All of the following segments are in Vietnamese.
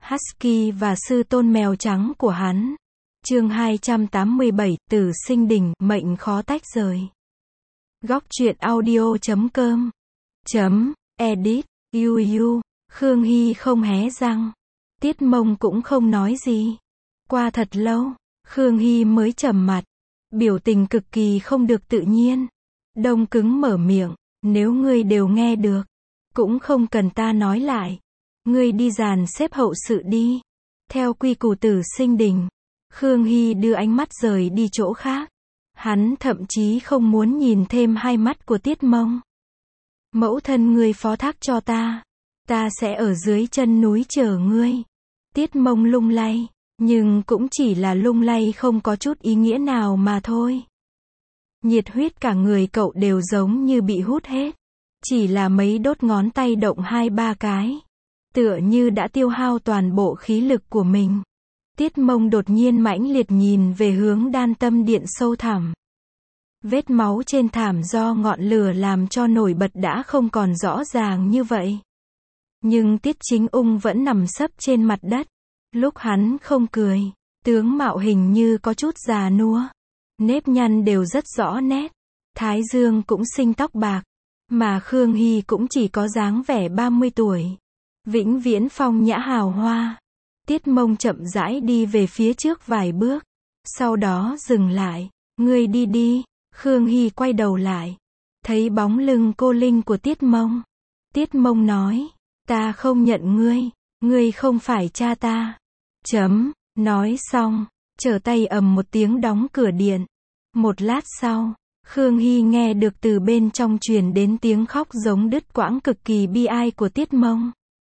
Husky và sư tôn mèo trắng của hắn. Chương 287, Tử Sinh Đình, mệnh khó tách rời. Góc truyện audio.com Edit, Yu. Khương Hy không hé răng. Tiết Mông cũng không nói gì. Qua thật lâu, Khương Hy mới trầm mặt. Biểu tình cực kỳ không được tự nhiên. Đông cứng mở miệng, nếu ngươi đều nghe được, cũng không cần ta nói lại. Ngươi đi dàn xếp hậu sự đi. Theo quy củ Tử Sinh Đình, Khương Hy đưa ánh mắt rời đi chỗ khác. Hắn thậm chí không muốn nhìn thêm hai mắt của Tiết Mông. Mẫu thân ngươi phó thác cho ta sẽ ở dưới chân núi chờ ngươi. Tiết Mông lung lay, nhưng cũng chỉ là lung lay không có chút ý nghĩa nào mà thôi. Nhiệt huyết cả người cậu đều giống như bị hút hết. Chỉ là mấy đốt ngón tay động 2-3 cái. Tựa như đã tiêu hao toàn bộ khí lực của mình. Tiết Mông đột nhiên mãnh liệt nhìn về hướng Đan Tâm Điện sâu thẳm. Vết máu trên thảm do ngọn lửa làm cho nổi bật đã không còn rõ ràng như vậy. Nhưng Tiết Chính Ung vẫn nằm sấp trên mặt đất. Lúc hắn không cười, tướng mạo hình như có chút già nua. Nếp nhăn đều rất rõ nét. Thái dương cũng sinh tóc bạc. Mà Khương Hy cũng chỉ có dáng vẻ 30 tuổi. Vĩnh viễn phong nhã hào hoa. Tiết Mông chậm rãi đi về phía trước vài bước. Sau đó dừng lại. Ngươi đi đi. Khương Hy quay đầu lại. Thấy bóng lưng cô linh của Tiết Mông. Tiết Mông nói. Ta không nhận ngươi. Ngươi không phải cha ta. Nói xong. Trở tay ầm một tiếng đóng cửa điện. Một lát sau. Khương Hy nghe được từ bên trong truyền đến tiếng khóc giống đứt quãng cực kỳ bi ai của Tiết Mông.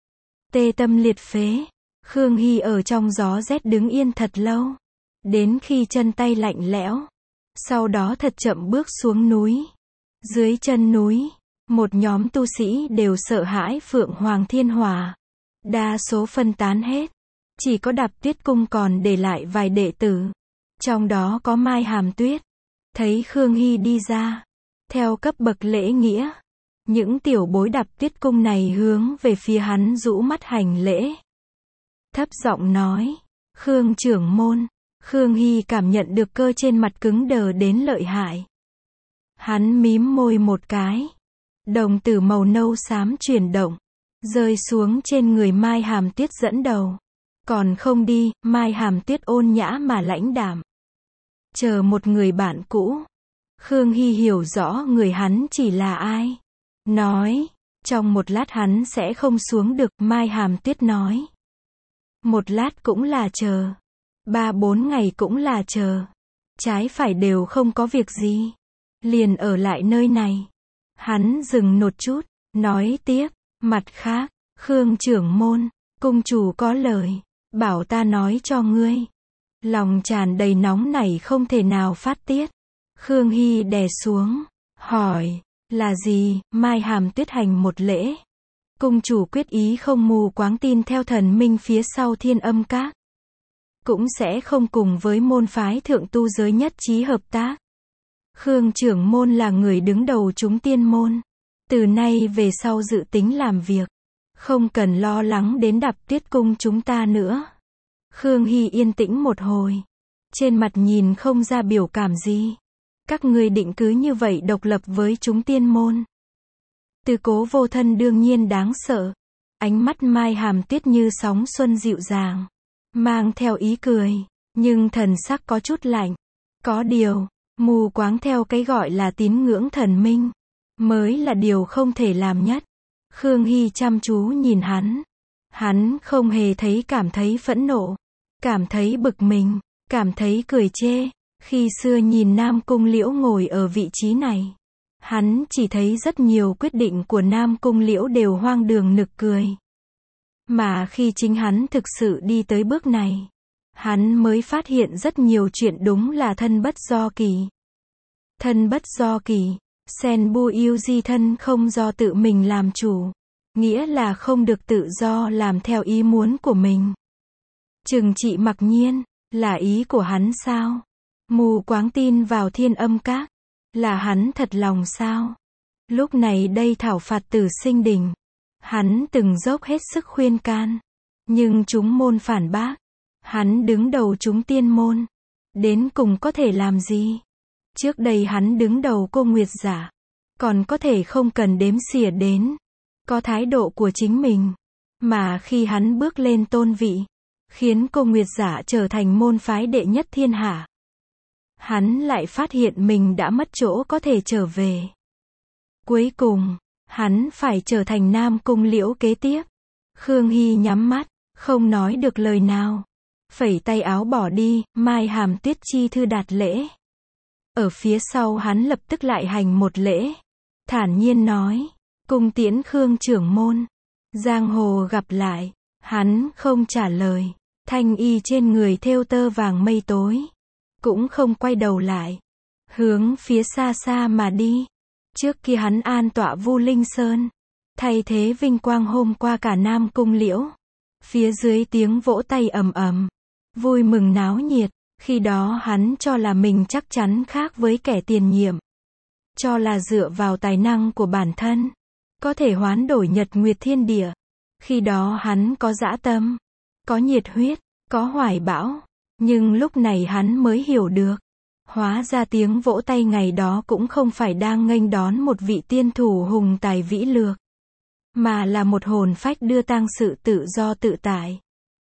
Tê tâm liệt phế. Khương Hy ở trong gió rét đứng yên thật lâu. Đến khi chân tay lạnh lẽo. Sau đó thật chậm bước xuống núi. Dưới chân núi, một nhóm tu sĩ đều sợ hãi Phượng Hoàng Thiên Hỏa. Đa số phân tán hết. Chỉ có Đạp Tuyết Cung còn để lại vài đệ tử. Trong đó có Mai Hàm Tuyết. Thấy Khương Hy đi ra. Theo cấp bậc lễ nghĩa. Những tiểu bối Đạp Tuyết Cung này hướng về phía hắn rũ mắt hành lễ. Thấp giọng nói. Khương trưởng môn. Khương Hy cảm nhận được cơ trên mặt cứng đờ đến lợi hại. Hắn mím môi một cái. Đồng tử màu nâu xám chuyển động. Rơi xuống trên người Mai Hàm Tuyết dẫn đầu. Còn không đi, Mai Hàm Tuyết ôn nhã mà lãnh đạm. Chờ một người bạn cũ. Khương Hy hiểu rõ người hắn chỉ là ai. Nói. Trong một lát hắn sẽ không xuống được, Mai Hàm Tuyết nói. Một lát cũng là chờ. 3-4 ngày cũng là chờ. Trái phải đều không có việc gì. Liền ở lại nơi này. Hắn dừng một chút. Nói tiếp. Mặt khác. Khương trưởng môn. Cung chủ có lời. Bảo ta nói cho ngươi. Lòng tràn đầy nóng nảy không thể nào phát tiết. Khương Hy đè xuống. Hỏi. Là gì? Mai Hàm Tuyết hành một lễ. Cung chủ quyết ý không mù quáng tin theo thần minh phía sau Thiên Âm Các. Cũng sẽ không cùng với môn phái thượng tu giới nhất trí hợp tác. Khương trưởng môn là người đứng đầu chúng tiên môn. Từ nay về sau dự tính làm việc. Không cần lo lắng đến Đạp Tuyết Cung chúng ta nữa. Khương Hy yên tĩnh một hồi. Trên mặt nhìn không ra biểu cảm gì. Các ngươi định cứ như vậy độc lập với chúng tiên môn. Tư Cố Vô Thân đương nhiên đáng sợ. Ánh mắt Mai Hàm Tuyết như sóng xuân dịu dàng. Mang theo ý cười. Nhưng thần sắc có chút lạnh. Có điều, mù quáng theo cái gọi là tín ngưỡng thần minh. Mới là điều không thể làm nhất. Khương Hy chăm chú nhìn hắn. Hắn không hề cảm thấy phẫn nộ. Cảm thấy bực mình. Cảm thấy cười chê. Khi xưa nhìn Nam Cung Liễu ngồi ở vị trí này. Hắn chỉ thấy rất nhiều quyết định của Nam Cung Liễu đều hoang đường nực cười. Mà khi chính hắn thực sự đi tới bước này. Hắn mới phát hiện rất nhiều chuyện đúng là thân bất do kỳ. Thân bất do kỳ. Sen bu yêu di thân không do tự mình làm chủ. Nghĩa là không được tự do làm theo ý muốn của mình. Trừng trị mặc nhiên. Là ý của hắn sao? Mù quáng tin vào Thiên Âm Các. Là hắn thật lòng sao? Lúc này đây thảo phạt Tử Sinh Đình. Hắn từng dốc hết sức khuyên can. Nhưng chúng môn phản bác. Hắn đứng đầu chúng tiên môn. Đến cùng có thể làm gì? Trước đây hắn đứng đầu cô Nguyệt giả. Còn có thể không cần đếm xỉa đến. Có thái độ của chính mình. Mà khi hắn bước lên tôn vị, khiến cô Nguyệt giả trở thành môn phái đệ nhất thiên hạ, hắn lại phát hiện mình đã mất chỗ có thể trở về. Cuối cùng, hắn phải trở thành Nam Cung Liễu kế tiếp. Khương Hy nhắm mắt, không nói được lời nào. Phẩy tay áo bỏ đi, Mai Hàm Tuyết chi thư đạt lễ. Ở phía sau hắn lập tức lại hành một lễ. Thản nhiên nói, cung tiễn Khương trưởng môn. Giang hồ gặp lại. Hắn không trả lời. Thanh y trên người thêu tơ vàng mây tối. Cũng không quay đầu lại. Hướng phía xa xa mà đi. Trước kia hắn an tọa Vu Linh Sơn. Thay thế vinh quang hôm qua cả Nam Cung Liễu. Phía dưới tiếng vỗ tay ầm ầm. Vui mừng náo nhiệt. Khi đó hắn cho là mình chắc chắn khác với kẻ tiền nhiệm. Cho là dựa vào tài năng của bản thân, có thể hoán đổi nhật nguyệt thiên địa. Khi đó hắn có dã tâm, có nhiệt huyết, có hoài bão. Nhưng lúc này hắn mới hiểu được. Hóa ra tiếng vỗ tay ngày đó cũng không phải đang nghênh đón một vị tiên thủ hùng tài vĩ lược. Mà là một hồn phách đưa tang sự tự do tự tại.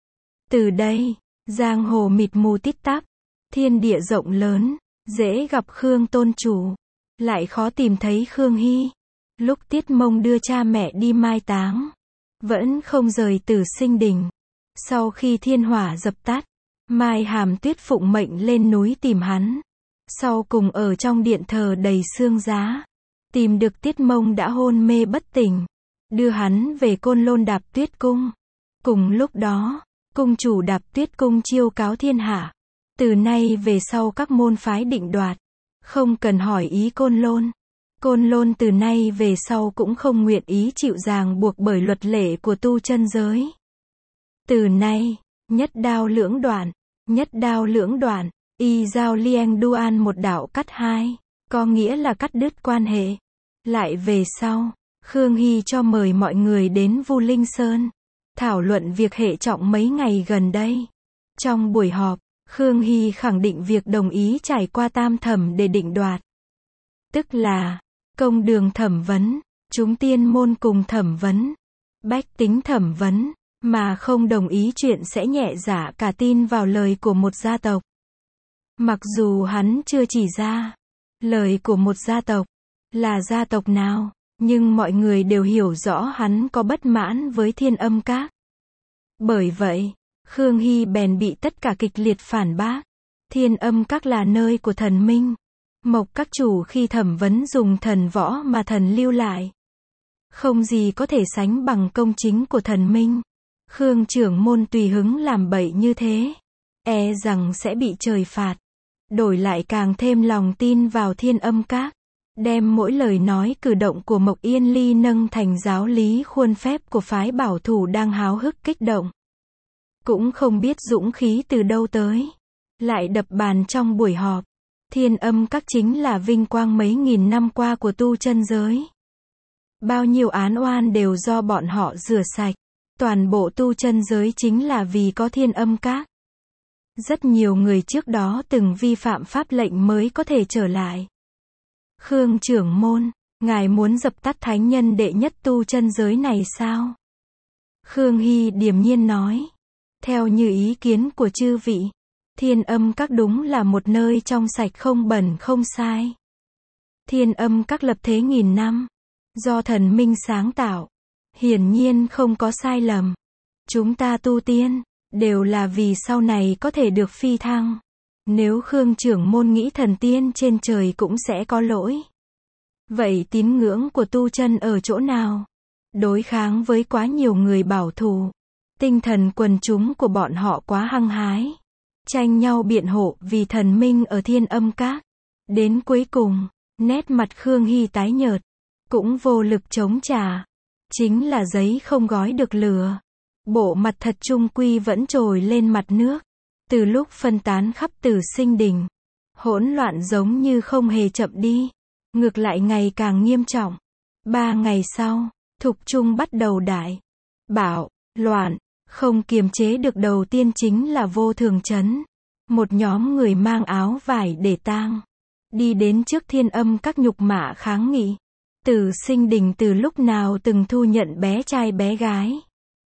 Từ đây, giang hồ mịt mù tít tắp. Thiên địa rộng lớn, dễ gặp Khương tôn chủ. Lại khó tìm thấy Khương Hy. Lúc Tiết Mông đưa cha mẹ đi mai táng, vẫn không rời Tử Sinh Đình. Sau khi thiên hỏa dập tắt, Mai Hàm Tuyết phụng mệnh lên núi tìm hắn. Sau cùng ở trong điện thờ đầy xương giá, tìm được Tiết Mông đã hôn mê bất tỉnh, đưa hắn về Côn Lôn Đạp Tuyết Cung. Cùng lúc đó, cung chủ Đạp Tuyết Cung chiêu cáo thiên hạ. Từ nay về sau các môn phái định đoạt, không cần hỏi ý Côn Lôn. Côn Lôn từ nay về sau cũng không nguyện ý chịu ràng buộc bởi luật lệ của tu chân giới. Từ nay, nhất đao lưỡng đoạn, nhất đao lưỡng đoạn, y giao lieng duan một đạo cắt hai, có nghĩa là cắt đứt quan hệ. Lại về sau, Khương Hy cho mời mọi người đến Vu Linh Sơn, thảo luận việc hệ trọng mấy ngày gần đây. Trong buổi họp, Khương Hy khẳng định việc đồng ý trải qua tam thẩm để định đoạt. Tức là, công đường thẩm vấn, chúng tiên môn cùng thẩm vấn, bách tính thẩm vấn, mà không đồng ý chuyện sẽ nhẹ dạ cả tin vào lời của một gia tộc. Mặc dù hắn chưa chỉ ra, lời của một gia tộc, là gia tộc nào, nhưng mọi người đều hiểu rõ hắn có bất mãn với Thiên Âm Các. Bởi vậy, Khương Hy bèn bị tất cả kịch liệt phản bác. Thiên Âm Các là nơi của thần minh. Mộc các chủ khi thẩm vấn dùng thần võ mà thần lưu lại. Không gì có thể sánh bằng công chính của thần minh. Khương trưởng môn tùy hứng làm bậy như thế, e rằng sẽ bị trời phạt. Đổi lại càng thêm lòng tin vào Thiên Âm Các. Đem mỗi lời nói cử động của Mộc Yên Ly nâng thành giáo lý khuôn phép của phái bảo thủ đang háo hức kích động. Cũng không biết dũng khí từ đâu tới. Lại đập bàn trong buổi họp. Thiên Âm Các chính là vinh quang mấy nghìn năm qua của tu chân giới. Bao nhiêu án oan đều do bọn họ rửa sạch. Toàn bộ tu chân giới chính là vì có Thiên Âm Các. Rất nhiều người trước đó từng vi phạm pháp lệnh mới có thể trở lại. Khương trưởng môn, ngài muốn dập tắt thánh nhân đệ nhất tu chân giới này sao? Khương Hy điềm nhiên nói. Theo như ý kiến của chư vị, Thiên Âm Các đúng là một nơi trong sạch không bẩn không sai. Thiên Âm Các lập thế nghìn năm, do thần minh sáng tạo, hiển nhiên không có sai lầm. Chúng ta tu tiên, đều là vì sau này có thể được phi thăng. Nếu Khương trưởng môn nghĩ thần tiên trên trời cũng sẽ có lỗi, vậy tín ngưỡng của tu chân ở chỗ nào? Đối kháng với quá nhiều người bảo thủ. Tinh thần quần chúng của bọn họ quá hăng hái. Tranh nhau biện hộ vì thần minh ở Thiên Âm Các. Đến cuối cùng, nét mặt Khương Hy tái nhợt. Cũng vô lực chống trả. Chính là giấy không gói được lửa. Bộ mặt thật trung quy vẫn trồi lên mặt nước. Từ lúc phân tán khắp Tử Sinh Đình, hỗn loạn giống như không hề chậm đi. Ngược lại ngày càng nghiêm trọng. 3 ngày sau, Thục Trung bắt đầu đại bạo loạn. Không kiềm chế được đầu tiên chính là Vô Thường Trấn. Một nhóm người mang áo vải để tang. Đi đến trước Thiên Âm Các nhục mạ kháng nghị. Tử Sinh Đình từ lúc nào từng thu nhận bé trai bé gái.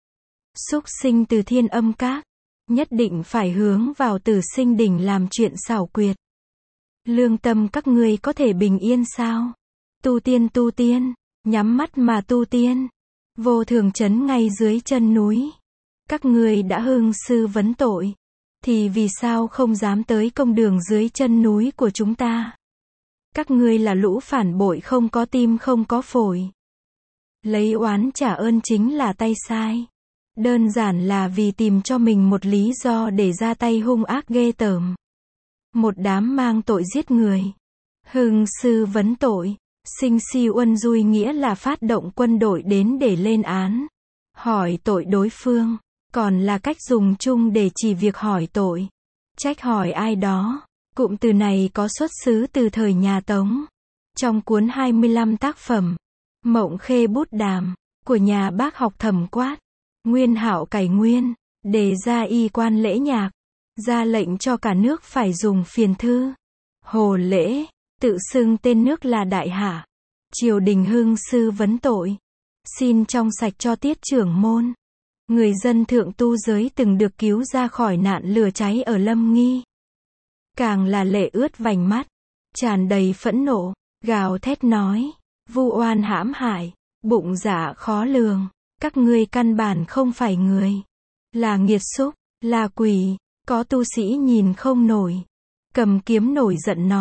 Súc sinh từ Thiên Âm Các. Nhất định phải hướng vào Tử Sinh Đình làm chuyện xảo quyệt. Lương tâm các ngươi có thể bình yên sao? Tu tiên, nhắm mắt mà tu tiên. Vô Thường Trấn ngay dưới chân núi. Các ngươi đã hưng sư vấn tội. Thì vì sao không dám tới công đường dưới chân núi của chúng ta? Các ngươi là lũ phản bội không có tim không có phổi. Lấy oán trả ơn chính là tay sai. Đơn giản là vì tìm cho mình một lý do để ra tay hung ác ghê tởm. Một đám mang tội giết người. Hưng sư vấn tội. Sinh si uân dui nghĩa là phát động quân đội đến để lên án. Hỏi tội đối phương. Còn là cách dùng chung để chỉ việc hỏi tội. Trách hỏi ai đó. Cụm từ này có xuất xứ từ thời nhà Tống. Trong cuốn 25 tác phẩm Mộng Khê Bút Đàm của nhà bác học Thẩm Quát, Nguyên Hạo Cải Nguyên, đề ra y quan lễ nhạc, ra lệnh cho cả nước phải dùng phiền thư. Hồ lễ, tự xưng tên nước là Đại Hạ. Triều đình hưng sư vấn tội. Xin trong sạch cho tiết trưởng môn. Người dân thượng tu giới từng được cứu ra khỏi nạn lửa cháy ở Lâm Nghi. Càng là lệ ướt vành mắt, tràn đầy phẫn nộ, gào thét nói, vu oan hãm hại, bụng dạ khó lường, các ngươi căn bản không phải người, là nghiệt xúc, là quỷ, có tu sĩ nhìn không nổi, cầm kiếm nổi giận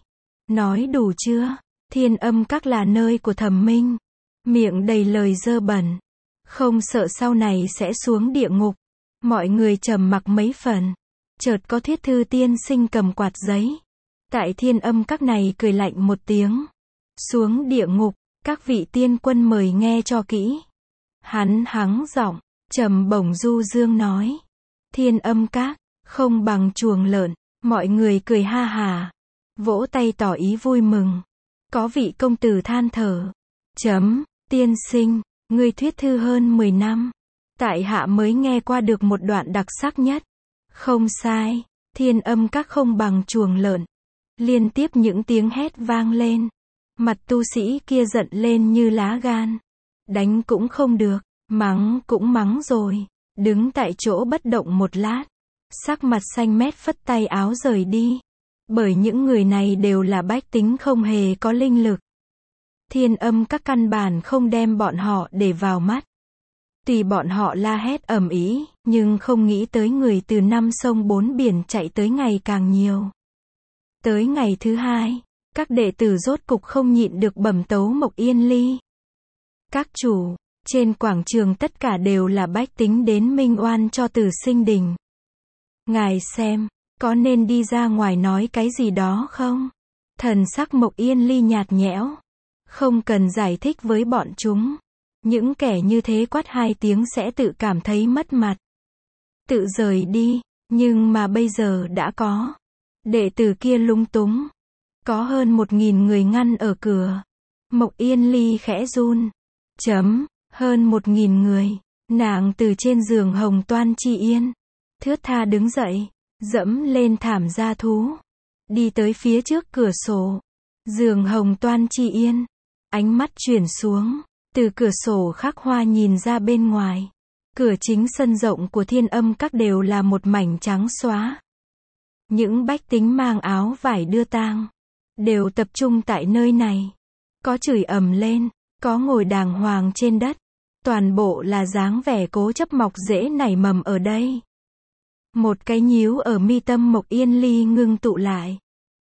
nói đủ chưa? Thiên Âm Các là nơi của Thẩm Minh, miệng đầy lời dơ bẩn, không sợ sau này sẽ xuống địa ngục. Mọi người trầm mặc mấy phần. Chợt có Thuyết Thư tiên sinh cầm quạt giấy. Tại Thiên Âm Các này cười lạnh một tiếng. Xuống địa ngục, các vị tiên quân mời nghe cho kỹ. Hắn hắng giọng, trầm bổng du dương nói. Thiên Âm Các, không bằng chuồng lợn. Mọi người cười ha hà. Vỗ tay tỏ ý vui mừng. Có vị công tử than thở. Tiên sinh, ngươi thuyết thư hơn 10 năm. Tại hạ mới nghe qua được một đoạn đặc sắc nhất. Không sai, Thiên Âm Các không bằng chuồng lợn. Liên tiếp những tiếng hét vang lên. Mặt tu sĩ kia giận lên như lá gan. Đánh cũng không được, mắng cũng mắng rồi. Đứng tại chỗ bất động một lát. Sắc mặt xanh mét phất tay áo rời đi. Bởi những người này đều là bách tính không hề có linh lực. Thiên Âm Các căn bản không đem bọn họ để vào mắt. Tùy bọn họ la hét ầm ĩ, nhưng không nghĩ tới người từ năm sông bốn biển chạy tới ngày càng nhiều. Tới ngày thứ hai, các đệ tử rốt cục không nhịn được bẩm tấu Mộc Yên Ly. Các chủ, trên quảng trường tất cả đều là bách tính đến minh oan cho Tử Sinh Đình. Ngài xem, có nên đi ra ngoài nói cái gì đó không? Thần sắc Mộc Yên Ly nhạt nhẽo. Không cần giải thích với bọn chúng. Những kẻ như thế quát 2 tiếng sẽ tự cảm thấy mất mặt. Tự rời đi, nhưng mà bây giờ đã có. Đệ tử kia lung túng. Có hơn 1000 người ngăn ở cửa. Mộc Yên Ly khẽ run. Hơn 1000 người. Nàng từ trên giường hồng toan chi yên. Thướt tha đứng dậy. Dẫm lên thảm gia thú. Đi tới phía trước cửa sổ. Giường hồng toan chi yên. Ánh mắt chuyển xuống. Từ cửa sổ khắc hoa nhìn ra bên ngoài. Cửa chính sân rộng của Thiên Âm Các đều là một mảnh trắng xóa. Những bách tính mang áo vải đưa tang. Đều tập trung tại nơi này. Có chửi ầm lên. Có ngồi đàng hoàng trên đất. Toàn bộ là dáng vẻ cố chấp mọc rễ nảy mầm ở đây. Một cái nhíu ở mi tâm Mộc Yên Ly ngưng tụ lại.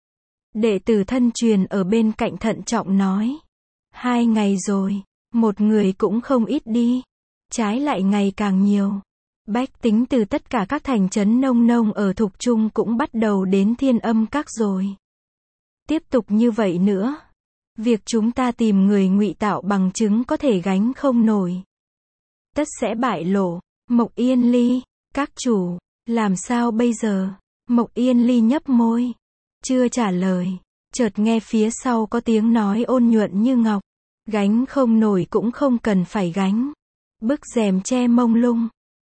Đệ tử thân truyền ở bên cạnh thận trọng nói. 2 ngày rồi. Một người cũng không ít đi. Trái lại ngày càng nhiều. Bách tính từ tất cả các thành trấn nông nông ở Thục Trung cũng bắt đầu đến Thiên Âm Các rồi. Tiếp tục như vậy nữa. Việc chúng ta tìm người ngụy tạo bằng chứng có thể gánh không nổi. Tất sẽ bại lộ. Mộc Yên Ly, các chủ, làm sao bây giờ? Mộc Yên Ly nhấp môi. Chưa trả lời. Chợt nghe phía sau có tiếng nói ôn nhuận như ngọc. Gánh không nổi cũng không cần phải gánh. Bức rèm che mông lung.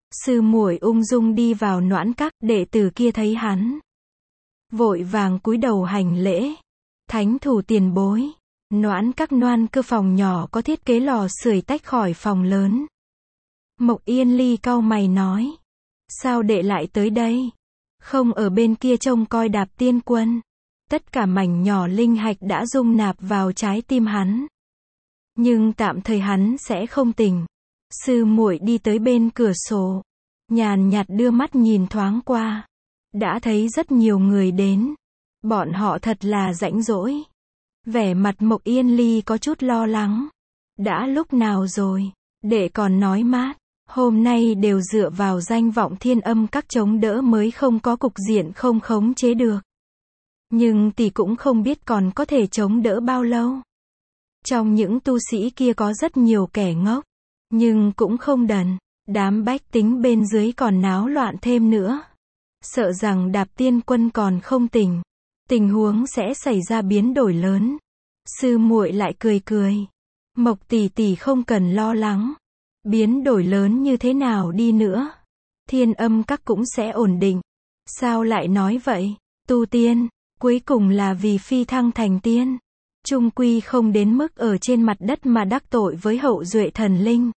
Sư muội ung dung đi vào Noãn Các, đệ tử kia thấy hắn, vội vàng cúi đầu hành lễ. Thánh thủ tiền bối. Noãn Các Noan Cơ phòng nhỏ có thiết kế lò sưởi tách khỏi phòng lớn. Mộc Yên Ly cau mày nói. Sao đệ lại tới đây? Không ở bên kia trông coi Đạp Tiên Quân. Tất cả mảnh nhỏ linh hạch đã dung nạp vào trái tim hắn. Nhưng tạm thời hắn sẽ không tỉnh. Sư muội đi tới bên cửa sổ, nhàn nhạt đưa mắt nhìn thoáng qua. Đã thấy rất nhiều người đến. Bọn họ thật là rãnh rỗi. Vẻ mặt Mộc Yên Ly có chút lo lắng. Đã lúc nào rồi? Đệ còn nói mát. Hôm nay đều dựa vào danh vọng Thiên Âm Các chống đỡ mới không có cục diện không khống chế được. Nhưng tỷ cũng không biết còn có thể chống đỡ bao lâu. Trong những tu sĩ kia có rất nhiều kẻ ngốc. Nhưng cũng không đần. Đám bách tính bên dưới còn náo loạn thêm nữa. Sợ rằng Đạp Tiên Quân còn không tỉnh. Tình huống sẽ xảy ra biến đổi lớn. Sư muội lại cười cười. Mộc tỷ tỷ không cần lo lắng. Biến đổi lớn như thế nào đi nữa, Thiên Âm Các cũng sẽ ổn định. Sao lại nói vậy? Tu tiên, cuối cùng là vì phi thăng thành tiên. Chung quy không đến mức ở trên mặt đất mà đắc tội với hậu duệ thần linh.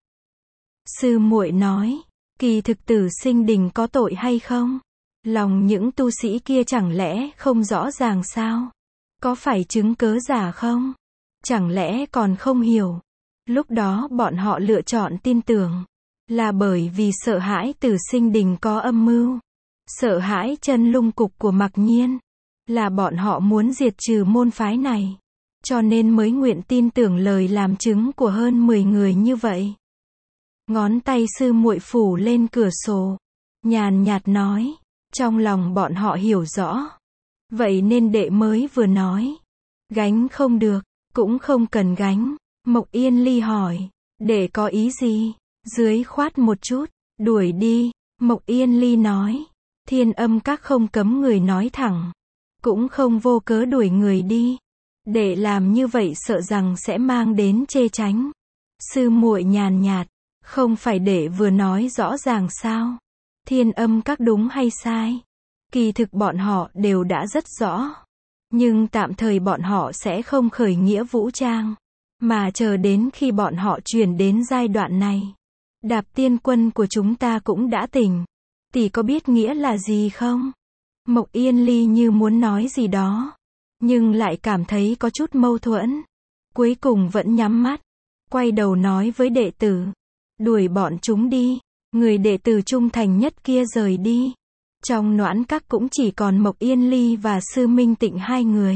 Sư muội nói, kỳ thực Tử Sinh Đình có tội hay không? Lòng những tu sĩ kia chẳng lẽ không rõ ràng sao? Có phải chứng cớ giả không? Chẳng lẽ còn không hiểu? Lúc đó bọn họ lựa chọn tin tưởng, là bởi vì sợ hãi Tử Sinh Đình có âm mưu, sợ hãi chân lung cục của Mặc Nhiên, là bọn họ muốn diệt trừ môn phái này, cho nên mới nguyện tin tưởng lời làm chứng của hơn 10 người như vậy. Ngón tay sư muội phủ lên cửa sổ, nhàn nhạt nói, trong lòng bọn họ hiểu rõ, vậy nên đệ mới vừa nói, gánh không được, cũng không cần gánh. Mộc Yên Ly hỏi, đệ có ý gì? Dưới khoát một chút, đuổi đi. Mộc Yên Ly nói, Thiên Âm Các không cấm người nói thẳng, cũng không vô cớ đuổi người đi. Đệ làm như vậy sợ rằng sẽ mang đến chê tránh. Sư muội nhàn nhạt, không phải đệ vừa nói rõ ràng sao? Thiên Âm Các đúng hay sai? Kỳ thực bọn họ đều đã rất rõ. Nhưng tạm thời bọn họ sẽ không khởi nghĩa vũ trang. Mà chờ đến khi bọn họ chuyển đến giai đoạn này, Đạp Tiên Quân của chúng ta cũng đã tỉnh. Tỷ có biết nghĩa là gì không? Mộc Yên Ly như muốn nói gì đó, nhưng lại cảm thấy có chút mâu thuẫn. Cuối cùng vẫn nhắm mắt, quay đầu nói với đệ tử, đuổi bọn chúng đi. Người đệ tử trung thành nhất kia rời đi. Trong Noãn Các cũng chỉ còn Mộc Yên Ly và Sư Minh Tịnh hai người.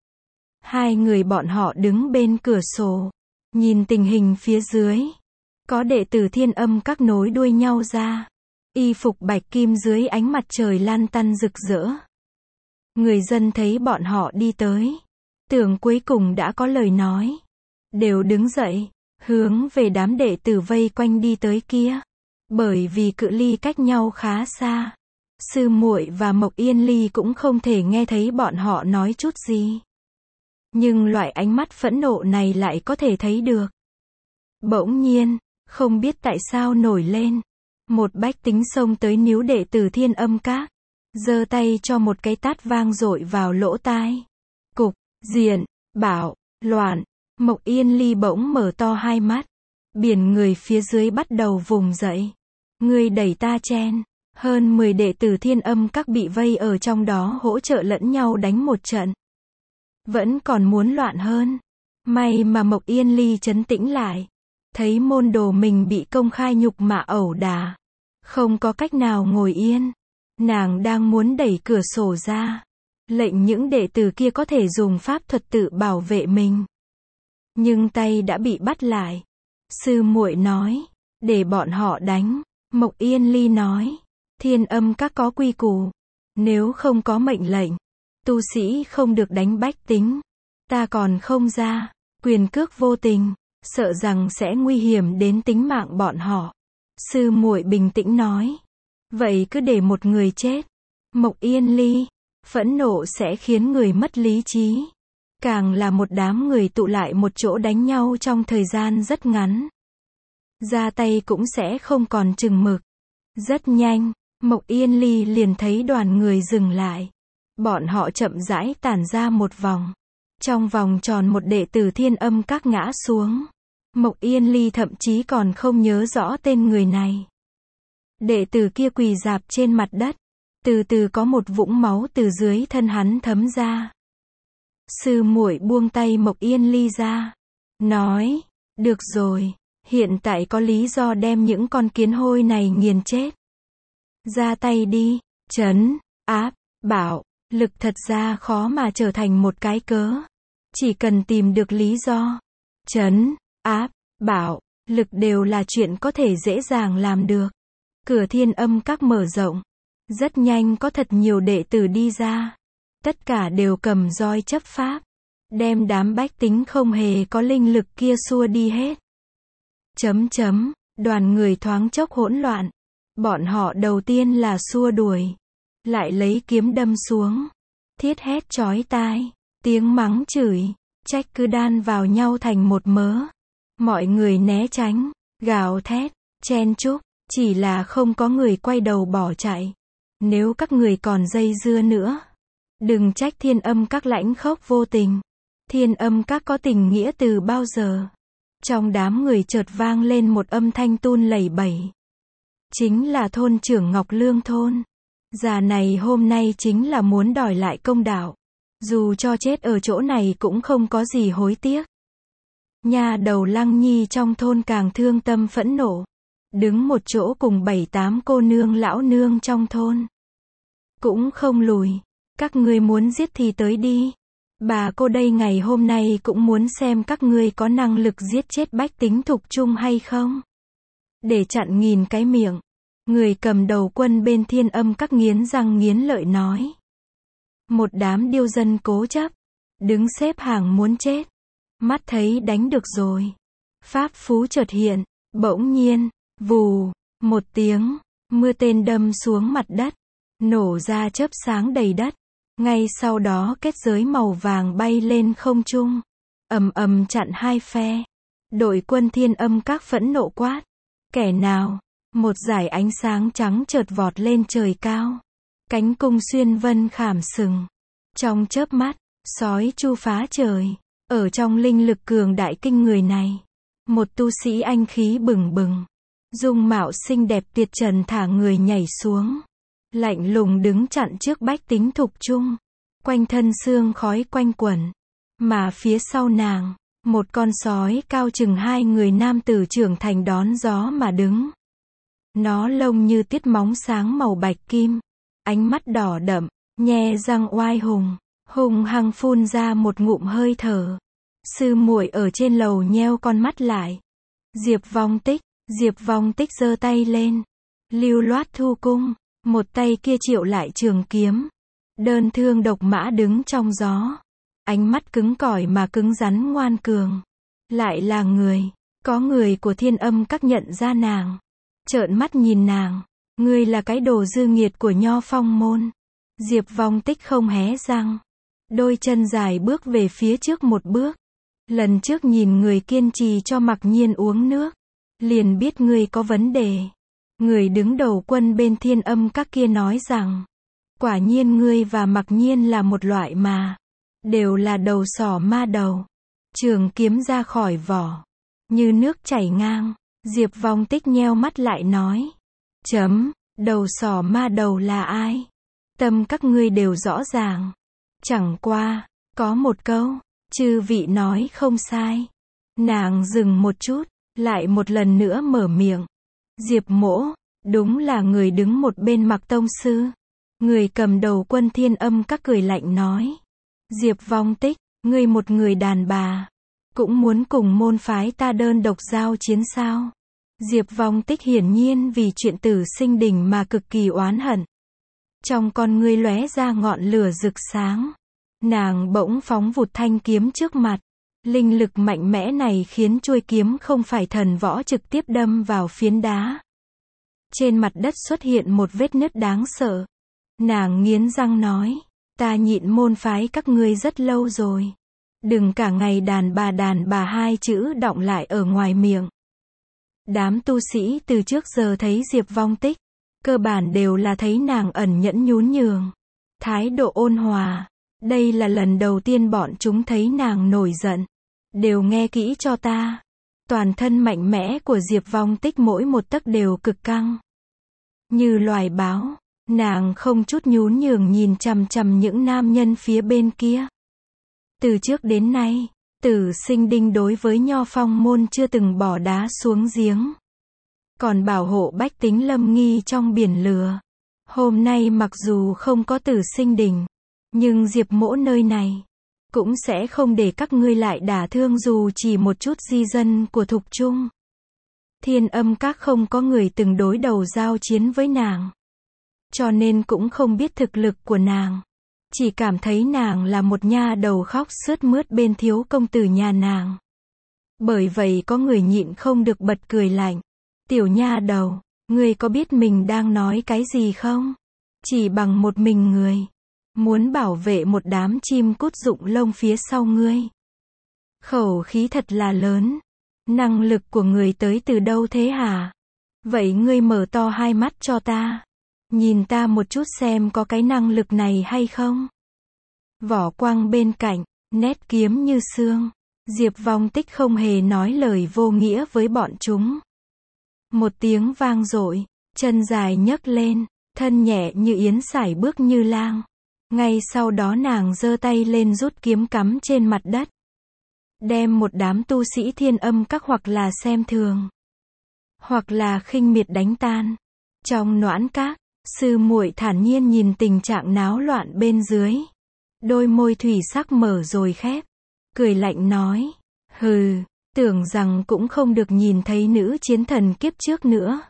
Hai người bọn họ đứng bên cửa sổ, nhìn tình hình phía dưới. Có đệ tử Thiên Âm Các nối đuôi nhau ra. Y phục bạch kim dưới ánh mặt trời lan tăn rực rỡ. Người dân thấy bọn họ đi tới, tưởng cuối cùng đã có lời nói. Đều đứng dậy, hướng về đám đệ tử vây quanh đi tới kia. Bởi vì cự ly cách nhau khá xa. Sư muội và Mộc Yên Ly cũng không thể nghe thấy bọn họ nói chút gì. Nhưng loại ánh mắt phẫn nộ này lại có thể thấy được. Bỗng nhiên, không biết tại sao nổi lên. Một bách tính xông tới níu đệ tử Thiên Âm Các. Giơ tay cho một cái tát vang dội vào lỗ tai. Cục, diện, bảo, loạn. Mộc Yên Ly bỗng mở to hai mắt. Biển người phía dưới bắt đầu vùng dậy. Người đẩy ta chen. Hơn 10 đệ tử Thiên Âm Các bị vây ở trong đó hỗ trợ lẫn nhau đánh một trận. Vẫn còn muốn loạn hơn. May mà Mộc Yên Ly trấn tĩnh lại. Thấy môn đồ mình bị công khai nhục mạ ẩu đả. Không có cách nào ngồi yên. Nàng đang muốn đẩy cửa sổ ra. Lệnh những đệ tử kia có thể dùng pháp thuật tự bảo vệ mình. Nhưng tay đã bị bắt lại. Sư muội nói, để bọn họ đánh. Mộc Yên Ly nói, Thiên Âm Các có quy củ. Nếu không có mệnh lệnh, tu sĩ không được đánh bách tính. Ta còn không ra, quyền cước vô tình, sợ rằng sẽ nguy hiểm đến tính mạng bọn họ. Sư muội bình tĩnh nói, vậy cứ để một người chết. Mộc Yên Ly, phẫn nộ sẽ khiến người mất lý trí. Càng là một đám người tụ lại một chỗ đánh nhau trong thời gian rất ngắn. Ra tay cũng sẽ không còn chừng mực. Rất nhanh, Mộc Yên Ly liền thấy đoàn người dừng lại. Bọn họ chậm rãi tản ra một vòng. Trong vòng tròn một đệ tử Thiên Âm Các ngã xuống. Mộc Yên Ly thậm chí còn không nhớ rõ tên người này. Đệ tử kia quỳ rạp trên mặt đất. Từ từ có một vũng máu từ dưới thân hắn thấm ra. Sư muội buông tay Mộc Yên Ly ra. Nói, được rồi, hiện tại có lý do đem những con kiến hôi này nghiền chết. Ra tay đi, trấn, áp, bảo, lực thật ra khó mà trở thành một cái cớ. Chỉ cần tìm được lý do, trấn, áp, bảo, lực đều là chuyện có thể dễ dàng làm được. Cửa Thiên Âm Các mở rộng. Rất nhanh có thật nhiều đệ tử đi ra. Tất cả đều cầm roi chấp pháp. Đem đám bách tính không hề có linh lực kia xua đi hết. Đoàn người thoáng chốc hỗn loạn. Bọn họ đầu tiên là xua đuổi. Lại lấy kiếm đâm xuống. Thiết hét chói tai. Tiếng mắng chửi. Trách cứ đan vào nhau thành một mớ. Mọi người né tránh. Gào thét. Chen chúc. Chỉ là không có người quay đầu bỏ chạy. Nếu các người còn dây dưa nữa. Đừng trách Thiên Âm Các lãnh khốc vô tình. Thiên Âm Các có tình nghĩa từ bao giờ. Trong đám người chợt vang lên một âm thanh run lẩy bẩy. Chính là thôn trưởng Ngọc Lương thôn. Già này hôm nay chính là muốn đòi lại công đạo. Dù cho chết ở chỗ này cũng không có gì hối tiếc. Nhà đầu Lăng Nhi trong thôn càng thương tâm phẫn nộ. Đứng một chỗ cùng 7-8 cô nương lão nương trong thôn. Cũng không lùi. Các ngươi muốn giết thì tới đi. Bà cô đây ngày hôm nay cũng muốn xem các ngươi có năng lực giết chết bách tính thục chung hay không. Để chặn nghìn cái miệng. Người cầm đầu quân bên Thiên Âm Các nghiến răng nghiến lợi nói. Một đám điêu dân cố chấp. Đứng xếp hàng muốn chết. Mắt thấy đánh được rồi. Pháp phú chợt hiện. Bỗng nhiên. Vù, một tiếng, mưa tên đâm xuống mặt đất, nổ ra chớp sáng đầy đất. Ngay sau đó kết giới màu vàng bay lên không trung, ầm ầm chặn hai phe. Đội quân Thiên Âm Các phẫn nộ quát. Kẻ nào? Một dải ánh sáng trắng chợt vọt lên trời cao. Cánh cung xuyên vân khảm sừng. Trong chớp mắt, sói chu phá trời. Ở trong linh lực cường đại kinh người này, một tu sĩ anh khí bừng bừng. Dung mạo xinh đẹp tuyệt trần thả người nhảy xuống. Lạnh lùng đứng chặn trước bách tính thục chung. Quanh thân sương khói quanh quẩn. Mà phía sau nàng, một con sói cao chừng 2 người nam tử trưởng thành đón gió mà đứng. Nó lông như tiết móng sáng màu bạch kim. Ánh mắt đỏ đậm, nhe răng oai hùng. Hùng hăng phun ra một ngụm hơi thở. Sư muội ở trên lầu nheo con mắt lại. Diệp Vong Tích giơ tay lên. Lưu loát thu cung. Một tay kia triệu lại trường kiếm. Đơn thương độc mã đứng trong gió. Ánh mắt cứng cỏi mà cứng rắn ngoan cường. Lại là người. Có người của Thiên Âm Các nhận ra nàng. Trợn mắt nhìn nàng. Ngươi là cái đồ dư nghiệt của Nho Phong môn. Diệp Vong Tích không hé răng. Đôi chân dài bước về phía trước một bước. Lần trước nhìn người kiên trì cho Mặc Nhiên uống nước. Liền biết ngươi có vấn đề. Người đứng đầu quân bên Thiên Âm Các kia nói rằng. Quả nhiên ngươi và Mặc Nhiên là một loại mà. Đều là đầu sỏ ma đầu. Trường kiếm ra khỏi vỏ. Như nước chảy ngang. Diệp Vong Tích nheo mắt lại nói. Đầu sỏ ma đầu là ai? Tâm các ngươi đều rõ ràng. Chẳng qua, có một câu, chư vị nói không sai. Nàng dừng một chút, lại một lần nữa mở miệng. Diệp Mỗ, đúng là người đứng một bên Mặc tông sư. Người cầm đầu quân Thiên Âm Các cười lạnh nói. Diệp Vong Tích, ngươi một người đàn bà, cũng muốn cùng môn phái ta đơn độc giao chiến sao? Diệp Vong Tích hiển nhiên vì chuyện Tử Sinh Đình mà cực kỳ oán hận. Trong con ngươi lóe ra ngọn lửa rực sáng. Nàng bỗng phóng vụt thanh kiếm trước mặt. Linh lực mạnh mẽ này khiến chuôi kiếm không phải thần võ trực tiếp đâm vào phiến đá. Trên mặt đất xuất hiện một vết nứt đáng sợ. Nàng nghiến răng nói. Ta nhịn môn phái các ngươi rất lâu rồi. Đừng cả ngày đàn bà 2 chữ đọng lại ở ngoài miệng. Đám tu sĩ từ trước giờ thấy Diệp Vong Tích cơ bản đều là thấy nàng ẩn nhẫn nhún nhường, thái độ ôn hòa. Đây là lần đầu tiên bọn chúng thấy nàng nổi giận. Đều nghe kỹ cho ta. Toàn thân mạnh mẽ của Diệp Vong Tích mỗi một tấc đều cực căng. Như loài báo, nàng không chút nhún nhường nhìn chằm chằm những nam nhân phía bên kia. Từ trước đến nay, Tử Sinh Đinh đối với Nho Phong môn chưa từng bỏ đá xuống giếng. Còn bảo hộ bách tính lâm nghi trong biển lửa. Hôm nay mặc dù không có Tử Sinh Đinh, nhưng Diệp Mỗ nơi này cũng sẽ không để các ngươi lại đả thương dù chỉ một chút di dân của Thục Trung. Thiên Âm Các không có người từng đối đầu giao chiến với nàng, cho nên cũng không biết thực lực của nàng. Chỉ cảm thấy nàng là một nha đầu khóc sướt mướt bên thiếu công tử nhà nàng. Bởi vậy có người nhịn không được bật cười lạnh. Tiểu nha đầu, ngươi có biết mình đang nói cái gì không? Chỉ bằng một mình người, muốn bảo vệ một đám chim cút rụng lông phía sau ngươi. Khẩu khí thật là lớn. Năng lực của người tới từ đâu thế hả? Vậy ngươi mở to hai mắt cho ta. Nhìn ta một chút xem có cái năng lực này hay không? Vỏ quang bên cạnh, nét kiếm như xương. Diệp Vong Tích không hề nói lời vô nghĩa với bọn chúng. Một tiếng vang dội, chân dài nhấc lên, thân nhẹ như yến sải bước như lang. Ngay sau đó nàng giơ tay lên rút kiếm cắm trên mặt đất. Đem một đám tu sĩ Thiên Âm Các hoặc là xem thường, hoặc là khinh miệt đánh tan. Trong Noãn Các, sư muội thản nhiên nhìn tình trạng náo loạn bên dưới. Đôi môi thủy sắc mở rồi khép. Cười lạnh nói. Hừ, tưởng rằng cũng không được nhìn thấy nữ chiến thần kiếp trước nữa.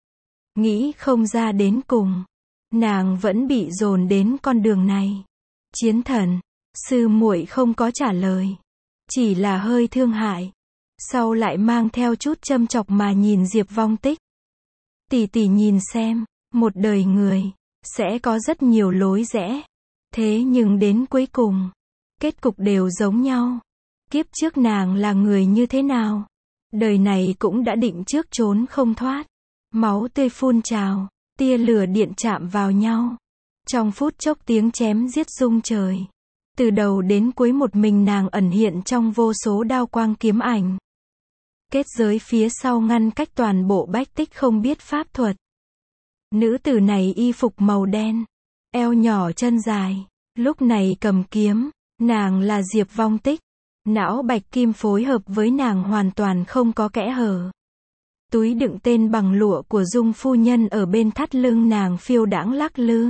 Nghĩ không ra đến cùng, nàng vẫn bị dồn đến con đường này. Chiến thần, sư muội không có trả lời. Chỉ là hơi thương hại. Sau lại mang theo chút châm chọc mà nhìn Diệp Vong Tích. Tỷ tỷ nhìn xem, một đời người, sẽ có rất nhiều lối rẽ. Thế nhưng đến cuối cùng, kết cục đều giống nhau. Kiếp trước nàng là người như thế nào? Đời này cũng đã định trước trốn không thoát. Máu tươi phun trào, tia lửa điện chạm vào nhau. Trong phút chốc tiếng chém giết rung trời. Từ đầu đến cuối một mình nàng ẩn hiện trong vô số đao quang kiếm ảnh. Kết giới phía sau ngăn cách toàn bộ bách tích không biết pháp thuật. Nữ tử này y phục màu đen, eo nhỏ chân dài, lúc này cầm kiếm, nàng là Diệp Vong Tích. Não bạch kim phối hợp với nàng hoàn toàn không có kẽ hở. Túi đựng tên bằng lụa của Dung phu nhân ở bên thắt lưng nàng phiêu đãng lắc lư.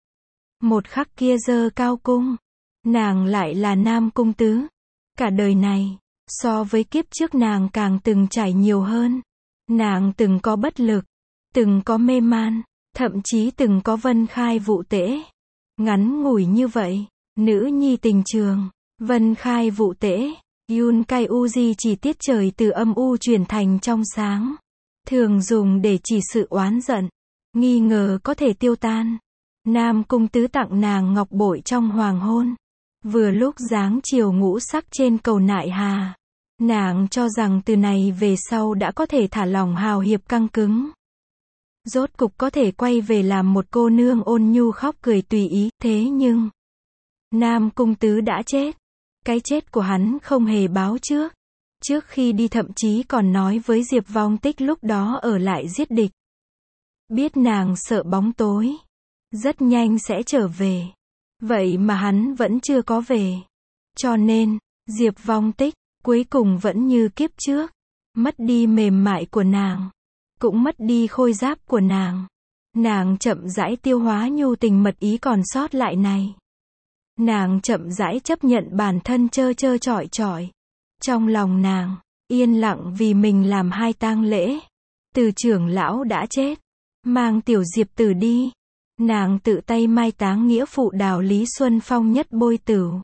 Một khắc kia giơ cao cung, nàng lại là Nam Cung Tứ. Cả đời này, so với kiếp trước nàng càng từng trải nhiều hơn. Nàng từng có bất lực, từng có mê man, thậm chí từng có vân khai vụ tễ. Ngắn ngủi như vậy, nữ nhi tình trường, vân khai vụ tễ, Yun Kai Uji chỉ tiết trời từ âm u chuyển thành trong sáng. Thường dùng để chỉ sự oán giận, nghi ngờ có thể tiêu tan. Nam Cung Tứ tặng nàng ngọc bội trong hoàng hôn. Vừa lúc dáng chiều ngũ sắc trên cầu Nại Hà. Nàng cho rằng từ này về sau đã có thể thả lỏng hào hiệp căng cứng. Rốt cục có thể quay về làm một cô nương ôn nhu khóc cười tùy ý. Thế nhưng, Nam Cung Tứ đã chết. Cái chết của hắn không hề báo trước. Trước khi đi thậm chí còn nói với Diệp Vong Tích lúc đó ở lại giết địch. Biết nàng sợ bóng tối, rất nhanh sẽ trở về. Vậy mà hắn vẫn chưa có về. Cho nên, Diệp Vong Tích, cuối cùng vẫn như kiếp trước. Mất đi mềm mại của nàng. Cũng mất đi khôi giáp của nàng. Nàng chậm rãi tiêu hóa nhu tình mật ý còn sót lại này. Nàng chậm rãi chấp nhận bản thân trơ trơ trọi trọi. Trong lòng nàng, yên lặng vì mình làm hai tang lễ. Từ trưởng lão đã chết. Mang tiểu Diệp Tử đi. Nàng tự tay mai táng nghĩa phụ Đào Lý Xuân Phong nhất bôi tửu.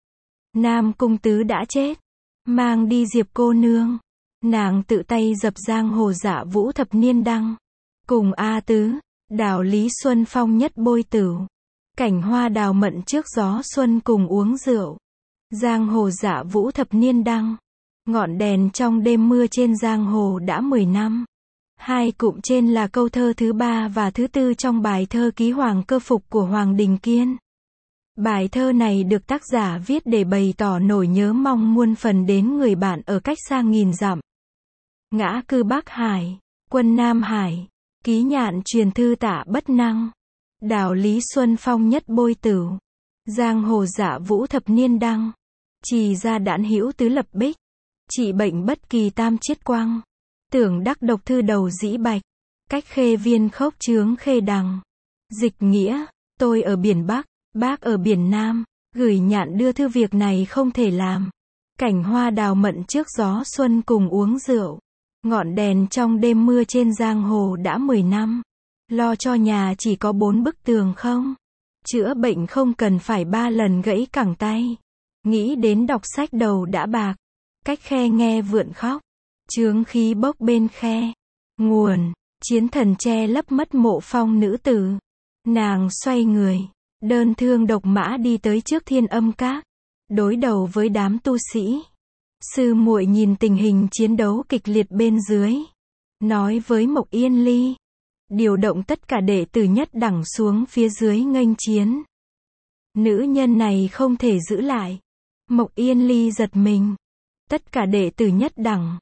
Nam Cung Tứ đã chết. Mang đi Diệp cô nương. Nàng tự tay dập giang hồ Dạ Vũ thập niên đăng. Cùng A Tứ, Đào Lý Xuân Phong nhất bôi tửu. Cảnh Hoa Đào Mận trước gió xuân cùng uống rượu. Giang hồ Dạ Vũ thập niên đăng. Ngọn đèn trong đêm mưa trên giang hồ đã 10 năm. Hai cụm trên là câu thơ thứ 3 và thứ 4 trong bài thơ Ký Hoàng Cơ Phục của Hoàng Đình Kiên. Bài thơ này được tác giả viết để bày tỏ nỗi nhớ mong muôn phần đến người bạn ở cách xa nghìn dặm. Ngã cư Bắc Hải, quân Nam Hải, ký nhạn truyền thư Tạ Bất Năng. Đảo Lý Xuân Phong nhất bôi tửu, giang hồ dạ vũ thập niên đăng. Trì ra đản hữu tứ lập bích, trị bệnh bất kỳ tam chiết quang. Tưởng đắc độc thư đầu dĩ bạch, cách khê viên khốc chướng khê đằng. Dịch nghĩa, tôi ở biển Bắc, bác ở biển Nam, gửi nhạn đưa thư việc này không thể làm. Cảnh hoa đào mận trước gió xuân cùng uống rượu. Ngọn đèn trong đêm mưa trên giang hồ đã 10 năm. Lo cho nhà chỉ có 4 bức tường không. Chữa bệnh không cần phải 3 lần gãy cẳng tay. Nghĩ đến đọc sách đầu đã bạc. Cách khe nghe vượn khóc. Chướng khí bốc bên khe. Nguồn, chiến thần che lấp mất mộ phong nữ tử. Nàng xoay người, đơn thương độc mã đi tới trước Thiên Âm Các. Đối đầu với đám tu sĩ. Sư muội nhìn tình hình chiến đấu kịch liệt bên dưới. Nói với Mộc Yên Ly. Điều động tất cả đệ tử nhất đẳng xuống phía dưới nghênh chiến. Nữ nhân này không thể giữ lại. Mộc Yên Ly giật mình. Tất cả đệ tử nhất đẳng.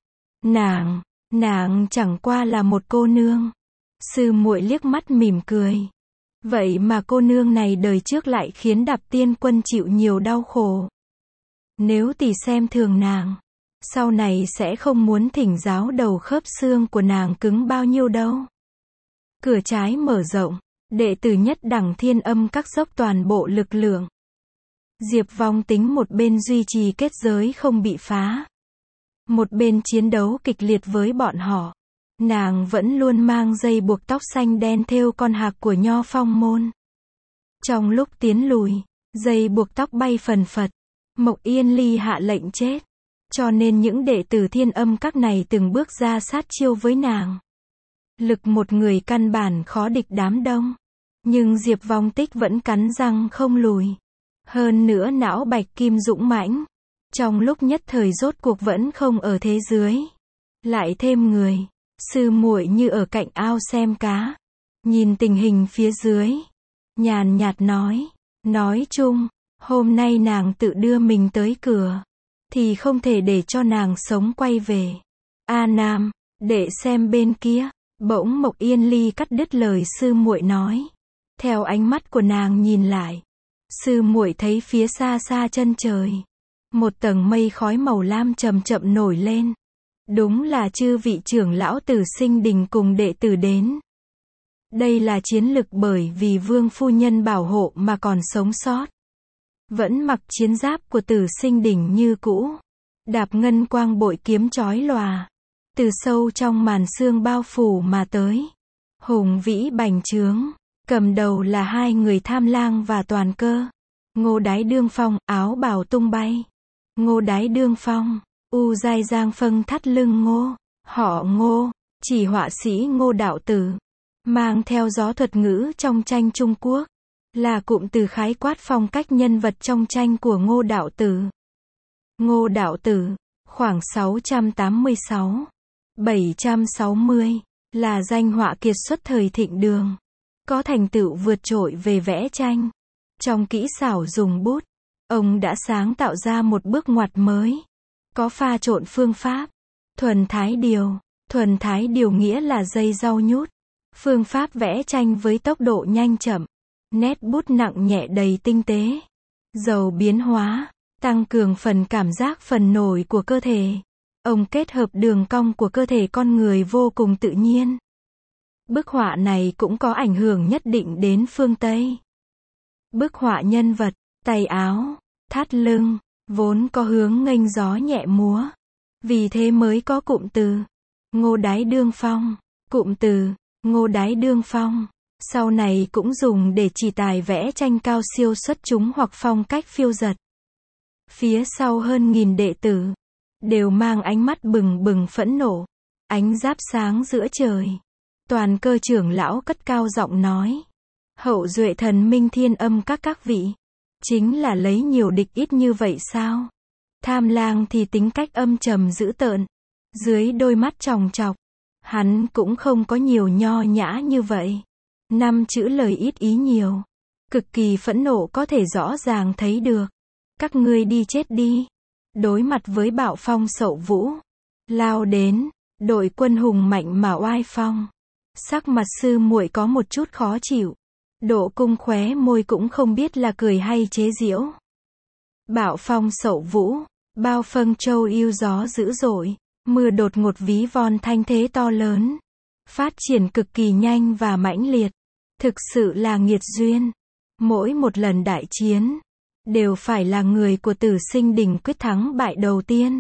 Nàng chẳng qua là một cô nương. Sư muội liếc mắt mỉm cười. Vậy mà cô nương này đời trước lại khiến Đạp Tiên Quân chịu nhiều đau khổ. Nếu tỷ xem thường nàng, sau này sẽ không muốn thỉnh giáo đầu khớp xương của nàng cứng bao nhiêu đâu. Cửa trái mở rộng, đệ tử nhất đẳng Thiên Âm Các dốc toàn bộ lực lượng. Diệp Vong tính một bên duy trì kết giới không bị phá, một bên chiến đấu kịch liệt với bọn họ. Nàng vẫn luôn mang dây buộc tóc xanh đen thêu con hạc của Nho Phong môn. Trong lúc tiến lùi, dây buộc tóc bay phần phật. Mộc Yên Ly hạ lệnh chết. Cho nên những đệ tử Thiên Âm Các này từng bước ra sát chiêu với nàng. Lực một người căn bản khó địch đám đông. Nhưng Diệp Vong Tích vẫn cắn răng không lùi. Hơn nữa não bạch kim dũng mãnh. Trong lúc nhất thời rốt cuộc vẫn không ở thế dưới. Lại thêm người. Sư muội như ở cạnh ao xem cá. Nhìn tình hình phía dưới. Nhàn nhạt nói chung. Hôm nay nàng tự đưa mình tới cửa. Thì không thể để cho nàng sống quay về. A Nam, để xem bên kia. Bỗng Mộc Yên Ly cắt đứt lời sư muội nói. Theo ánh mắt của nàng nhìn lại. Sư muội thấy phía xa xa chân trời. Một tầng mây khói màu lam chậm chậm nổi lên. Đúng là chư vị trưởng lão Tử Sinh Đình cùng đệ tử đến. Đây là chiến lực bởi vì Vương phu nhân bảo hộ mà còn sống sót. Vẫn mặc chiến giáp của Tử Sinh Đỉnh như cũ. Đạp ngân quang bội kiếm chói lòa. Từ sâu trong màn sương bao phủ mà tới. Hùng vĩ bành trướng. Cầm đầu là hai người Tham Lang và Toàn Cơ. Ngô Đái Đương Phong, áo bào tung bay. Ngô Đái Đương Phong, u giai giang phâng thắt lưng Ngô. Họ Ngô, chỉ họa sĩ Ngô Đạo Tử. Mang theo gió thuật ngữ trong tranh Trung Quốc. Là cụm từ khái quát phong cách nhân vật trong tranh của Ngô Đạo Tử. Ngô Đạo Tử, khoảng 686-760, là danh họa kiệt xuất thời Thịnh Đường. Có thành tựu vượt trội về vẽ tranh. Trong kỹ xảo dùng bút, ông đã sáng tạo ra một bước ngoặt mới. Có pha trộn phương pháp. Thuần thái điều nghĩa là dây rau nhút. Phương pháp vẽ tranh với tốc độ nhanh chậm. Nét bút nặng nhẹ đầy tinh tế. Giàu biến hóa. Tăng cường phần cảm giác phần nổi của cơ thể. Ông kết hợp đường cong của cơ thể con người vô cùng tự nhiên. Bức họa này cũng có ảnh hưởng nhất định đến phương Tây. Bức họa nhân vật, tay áo, thắt lưng, vốn có hướng nghênh gió nhẹ múa. Vì thế mới có cụm từ Ngô Đái Đương Phong. Cụm từ Ngô Đái Đương Phong sau này cũng dùng để chỉ tài vẽ tranh cao siêu xuất chúng hoặc phong cách phiêu dật. Phía sau hơn 1000 đệ tử đều mang ánh mắt bừng bừng phẫn nộ, ánh giáp sáng giữa trời. Toàn Cơ trưởng lão cất cao giọng nói: Hậu duệ thần minh Thiên Âm các vị, chính là lấy nhiều địch ít như vậy sao? Tham Lang thì tính cách âm trầm dữ tợn, dưới đôi mắt tròng trọc, Hắn cũng không có nhiều nho nhã như vậy. 5 chữ lời ít ý nhiều. Cực kỳ phẫn nộ có thể rõ ràng thấy được. Các ngươi đi chết đi. Đối mặt với bạo phong Sậu Vũ. Lao đến. Đội quân hùng mạnh mà oai phong. Sắc mặt sư muội có một chút khó chịu. Độ Cung khóe môi cũng không biết là cười hay chế giễu. Bạo phong Sậu Vũ. Bao phân châu yêu gió dữ dội. Mưa đột ngột ví von thanh thế to lớn. Phát triển cực kỳ nhanh và mãnh liệt. Thực sự là nghiệt duyên. Mỗi một lần đại chiến, đều phải là người của Tử Sinh Đình quyết thắng bại đầu tiên.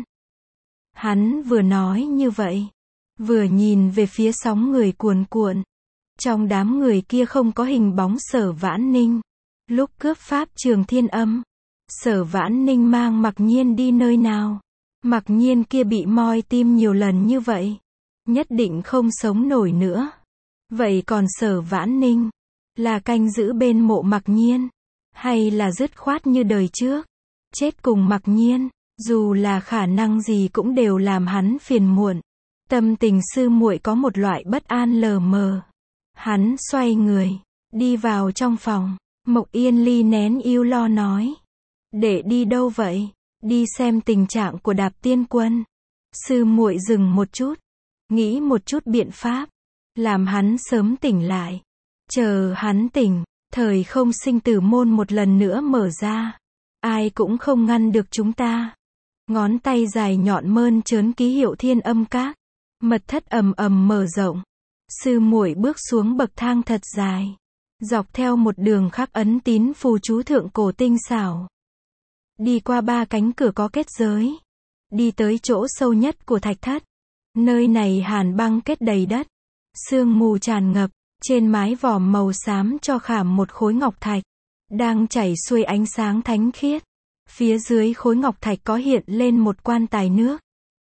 Hắn vừa nói như vậy, vừa nhìn về phía sóng người cuồn cuộn. Trong đám người kia không có hình bóng Sở Vãn Ninh. Lúc cướp pháp Trường Thiên Âm, Sở Vãn Ninh mang Mặc Nhiên đi nơi nào? Mặc Nhiên kia bị moi tim nhiều lần như vậy, nhất định không sống nổi nữa. Vậy còn Sở Vãn Ninh, là canh giữ bên mộ Mặc Nhiên, hay là dứt khoát như đời trước, chết cùng Mặc Nhiên? Dù là khả năng gì cũng đều làm hắn phiền muộn. Tâm tình sư muội có một loại bất an lờ mờ. Hắn xoay người, đi vào trong phòng. Mộc Yên Ly nén yêu lo nói. Để đi đâu vậy? Đi xem tình trạng của Đạp Tiên Quân. Sư muội dừng một chút, nghĩ một chút biện pháp, làm hắn sớm tỉnh lại. Chờ hắn tỉnh, thời không sinh tử môn một lần nữa mở ra. Ai cũng không ngăn được chúng ta. Ngón tay dài nhọn mơn trớn ký hiệu Thiên Âm Các. Mật thất ầm ầm mở rộng. Sư muội bước xuống bậc thang thật dài, dọc theo một đường khắc ấn tín phù chú thượng cổ tinh xảo. Đi qua 3 cánh cửa có kết giới. Đi tới chỗ sâu nhất của thạch thất. Nơi này hàn băng kết đầy đất. Sương mù tràn ngập. Trên mái vòm màu xám cho khảm một khối ngọc thạch. Đang chảy xuôi ánh sáng thánh khiết. Phía dưới khối ngọc thạch có hiện lên một quan tài nước.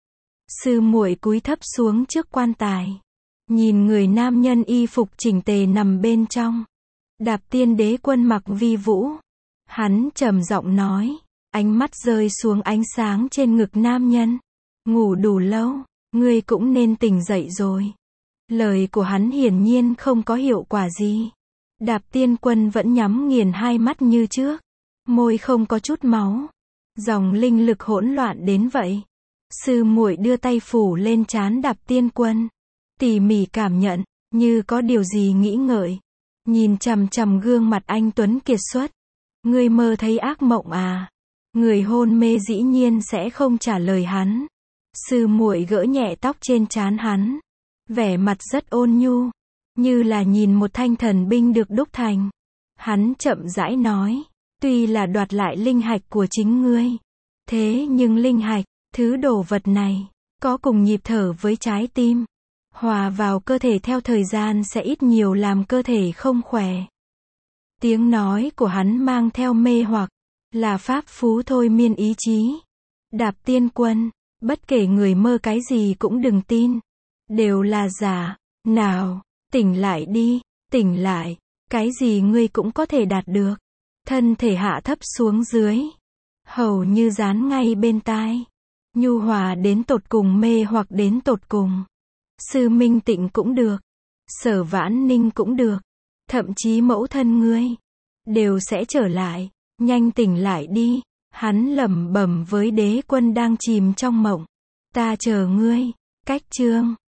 Sư muội cúi thấp xuống trước quan tài. Nhìn người nam nhân y phục chỉnh tề nằm bên trong. Đạp Tiên Đế Quân mặc vi vũ. Hắn trầm giọng nói. Ánh mắt rơi xuống ánh sáng trên ngực nam nhân. Ngủ đủ lâu, ngươi cũng nên tỉnh dậy rồi. Lời của hắn hiển nhiên không có hiệu quả gì. Đạp Tiên Quân vẫn nhắm nghiền hai mắt như trước. Môi không có chút máu. Dòng linh lực hỗn loạn đến vậy. Sư muội đưa tay phủ lên trán Đạp Tiên Quân. Tỉ mỉ cảm nhận, như có điều gì nghĩ ngợi. Nhìn chằm chằm gương mặt anh tuấn kiệt xuất. Ngươi mơ thấy ác mộng à? Người hôn mê dĩ nhiên sẽ không trả lời hắn. Sư muội gỡ nhẹ tóc trên trán hắn. Vẻ mặt rất ôn nhu. Như là nhìn một thanh thần binh được đúc thành. Hắn chậm rãi nói. Tuy là đoạt lại linh hạch của chính ngươi. Thế nhưng linh hạch, thứ đồ vật này, có cùng nhịp thở với trái tim. Hòa vào cơ thể theo thời gian sẽ ít nhiều làm cơ thể không khỏe. Tiếng nói của hắn mang theo mê hoặc. Là pháp phú thôi miên ý chí. Đạp Tiên Quân, bất kể người mơ cái gì cũng đừng tin. Đều là giả. Nào, tỉnh lại đi, tỉnh lại. Cái gì ngươi cũng có thể đạt được. Thân thể hạ thấp xuống dưới. Hầu như dán ngay bên tai. Nhu hòa đến tột cùng, mê hoặc đến tột cùng. Sư Minh Tịnh cũng được. Sở Vãn Ninh cũng được. Thậm chí mẫu thân ngươi. Đều sẽ trở lại. Nhanh tỉnh lại đi. Hắn lẩm bẩm với Đế Quân đang chìm trong mộng. Ta chờ ngươi. Cách chương